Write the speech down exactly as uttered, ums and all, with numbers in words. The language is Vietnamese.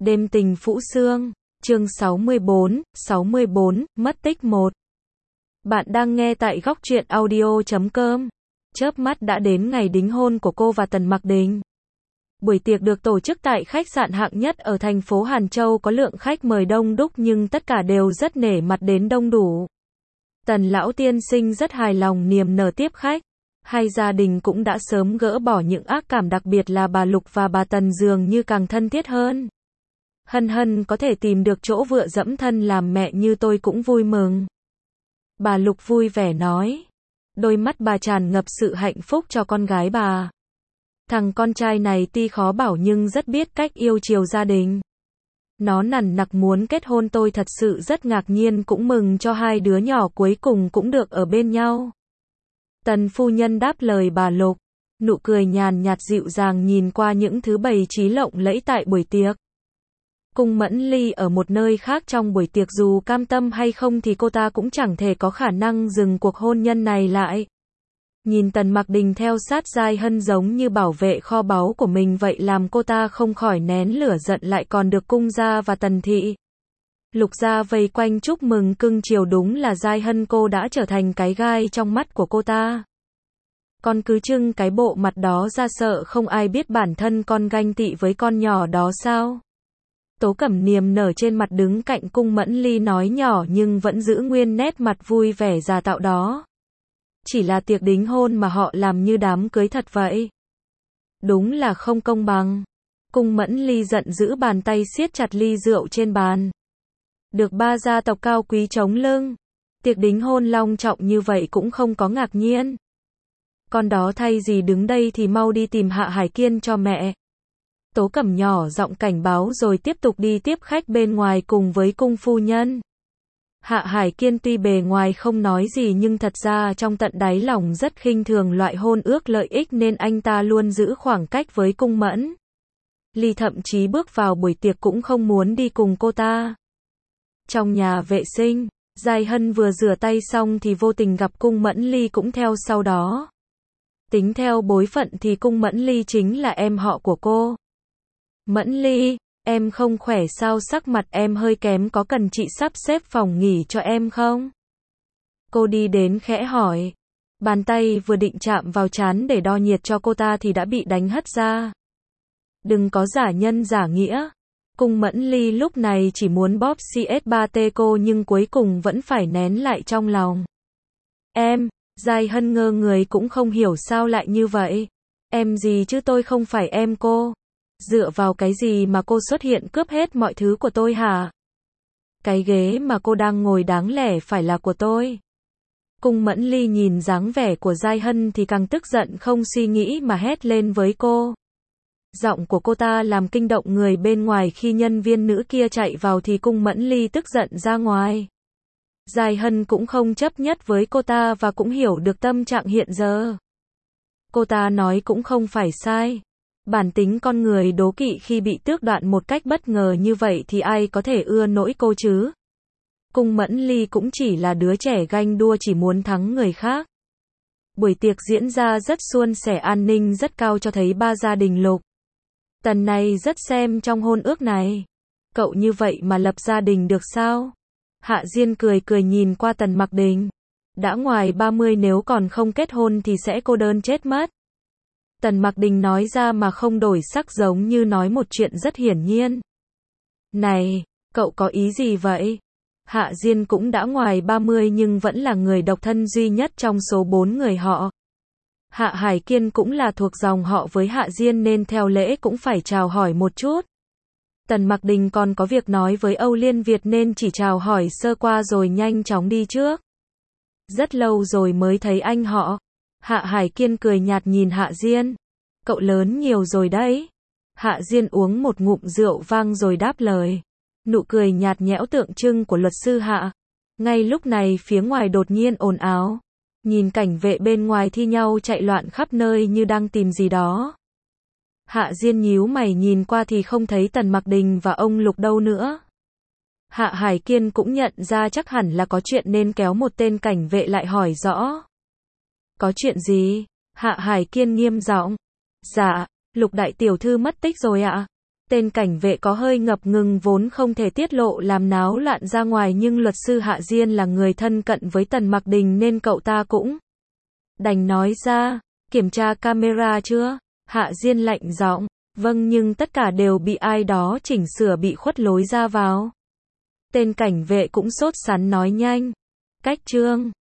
Đêm tình Phũ Sương, chương sáu mươi bốn, sáu mươi bốn, mất tích một. Bạn đang nghe tại góc truyện audio chấm com. Chớp mắt đã đến ngày đính hôn của cô và Tần Mặc Đình. Buổi tiệc được tổ chức tại khách sạn hạng nhất ở thành phố Hàn Châu, có lượng khách mời đông đúc nhưng tất cả đều rất nể mặt đến đông đủ. Tần lão tiên sinh rất hài lòng niềm nở tiếp khách. Hai gia đình cũng đã sớm gỡ bỏ những ác cảm, đặc biệt là bà Lục và bà Tần dường như càng thân thiết hơn. Hân hân có thể tìm được chỗ vựa dẫm thân làm mẹ như tôi cũng vui mừng. Bà Lục vui vẻ nói. Đôi mắt bà tràn ngập sự hạnh phúc cho con gái bà. Thằng con trai này tuy khó bảo nhưng rất biết cách yêu chiều gia đình. Nó nằn nặc muốn kết hôn, tôi thật sự rất ngạc nhiên, cũng mừng cho hai đứa nhỏ cuối cùng cũng được ở bên nhau. Tần phu nhân đáp lời bà Lục, nụ cười nhàn nhạt dịu dàng nhìn qua những thứ bày trí lộng lẫy tại buổi tiệc. Cung Mẫn Ly ở một nơi khác trong buổi tiệc, dù cam tâm hay không thì cô ta cũng chẳng thể có khả năng dừng cuộc hôn nhân này lại. Nhìn Tần Mặc Đình theo sát Giai Hân giống như bảo vệ kho báu của mình vậy, làm cô ta không khỏi nén lửa giận, lại còn được Cung gia và Tần thị, Lục gia vây quanh chúc mừng cưng chiều. Đúng là Giai Hân cô đã trở thành cái gai trong mắt của cô ta. Con cứ trưng cái bộ mặt đó ra, sợ không ai biết bản thân con ganh tị với con nhỏ đó sao? Tố Cẩm niềm nở trên mặt đứng cạnh Cung Mẫn Ly nói nhỏ nhưng vẫn giữ nguyên nét mặt vui vẻ giả tạo đó. Chỉ là tiệc đính hôn mà họ làm như đám cưới thật vậy. Đúng là không công bằng. Cung Mẫn Ly giận dữ, bàn tay siết chặt ly rượu trên bàn. Được ba gia tộc cao quý chống lưng, tiệc đính hôn long trọng như vậy cũng không có ngạc nhiên. Con đó thay gì đứng đây thì mau đi tìm Hạ Hải Kiên cho mẹ. Tố Cẩm nhỏ giọng cảnh báo rồi tiếp tục đi tiếp khách bên ngoài cùng với cung phu nhân. Hạ Hải Kiên tuy bề ngoài không nói gì nhưng thật ra trong tận đáy lòng rất khinh thường loại hôn ước lợi ích, nên anh ta luôn giữ khoảng cách với Cung Mẫn Ly, thậm chí bước vào buổi tiệc cũng không muốn đi cùng cô ta. Trong nhà vệ sinh, Giai Hân vừa rửa tay xong thì vô tình gặp Cung Mẫn Ly cũng theo sau đó. Tính theo bối phận thì Cung Mẫn Ly chính là em họ của cô. Mẫn Ly, em không khỏe sao, sắc mặt em hơi kém, có cần chị sắp xếp phòng nghỉ cho em không? Cô đi đến khẽ hỏi. Bàn tay vừa định chạm vào trán để đo nhiệt cho cô ta thì đã bị đánh hất ra. Đừng có giả nhân giả nghĩa. Cung Mẫn Ly lúc này chỉ muốn bóp xê ét ba tê cô nhưng cuối cùng vẫn phải nén lại trong lòng. Em, Giai Hân ngơ người cũng không hiểu sao lại như vậy. Em gì chứ, tôi không phải em cô. Dựa vào cái gì mà cô xuất hiện cướp hết mọi thứ của tôi hả? Cái ghế mà cô đang ngồi đáng lẽ phải là của tôi. Cung Mẫn Ly nhìn dáng vẻ của Giai Hân thì càng tức giận, không suy nghĩ mà hét lên với cô. Giọng của cô ta làm kinh động người bên ngoài, khi nhân viên nữ kia chạy vào thì Cung Mẫn Ly tức giận ra ngoài. Giai Hân cũng không chấp nhất với cô ta và cũng hiểu được tâm trạng hiện giờ. Cô ta nói cũng không phải sai. Bản tính con người đố kỵ, khi bị tước đoạt một cách bất ngờ như vậy thì ai có thể ưa nỗi cô chứ? Cung Mẫn Ly cũng chỉ là đứa trẻ ganh đua, chỉ muốn thắng người khác. Buổi tiệc diễn ra rất suôn sẻ, an ninh rất cao, cho thấy ba gia đình Lục, Tần này rất xem trong hôn ước này. Cậu như vậy mà lập gia đình được sao? Hạ Diên cười cười nhìn qua Tần Mặc Đình. Đã ngoài ba mươi nếu còn không kết hôn thì sẽ cô đơn chết mất. Tần Mặc Đình nói ra mà không đổi sắc, giống như nói một chuyện rất hiển nhiên. Này, cậu có ý gì vậy? Hạ Diên cũng đã ngoài ba mươi nhưng vẫn là người độc thân duy nhất trong số bốn người họ. Hạ Hải Kiên cũng là thuộc dòng họ với Hạ Diên nên theo lễ cũng phải chào hỏi một chút. Tần Mặc Đình còn có việc nói với Âu Liên Việt nên chỉ chào hỏi sơ qua rồi nhanh chóng đi trước. Rất lâu rồi mới thấy anh họ. Hạ Hải Kiên cười nhạt nhìn Hạ Diên. Cậu lớn nhiều rồi đấy. Hạ Diên uống một ngụm rượu vang rồi đáp lời. Nụ cười nhạt nhẽo tượng trưng của luật sư Hạ. Ngay lúc này phía ngoài đột nhiên ồn ào. Nhìn cảnh vệ bên ngoài thi nhau chạy loạn khắp nơi như đang tìm gì đó. Hạ Diên nhíu mày nhìn qua thì không thấy Tần Mặc Đình và ông Lục đâu nữa. Hạ Hải Kiên cũng nhận ra chắc hẳn là có chuyện nên kéo một tên cảnh vệ lại hỏi rõ. Có chuyện gì? Hạ Hải Kiên nghiêm giọng. Dạ, Lục đại tiểu thư mất tích rồi ạ. Tên cảnh vệ có hơi ngập ngừng vốn không thể tiết lộ làm náo loạn ra ngoài nhưng luật sư Hạ Diên là người thân cận với Tần Mặc Đình nên cậu ta cũng đành nói ra, kiểm tra camera chưa? Hạ Diên lạnh giọng, vâng nhưng tất cả đều bị ai đó chỉnh sửa bị khuất lối ra vào. Tên cảnh vệ cũng sốt sắng nói nhanh, cách trương.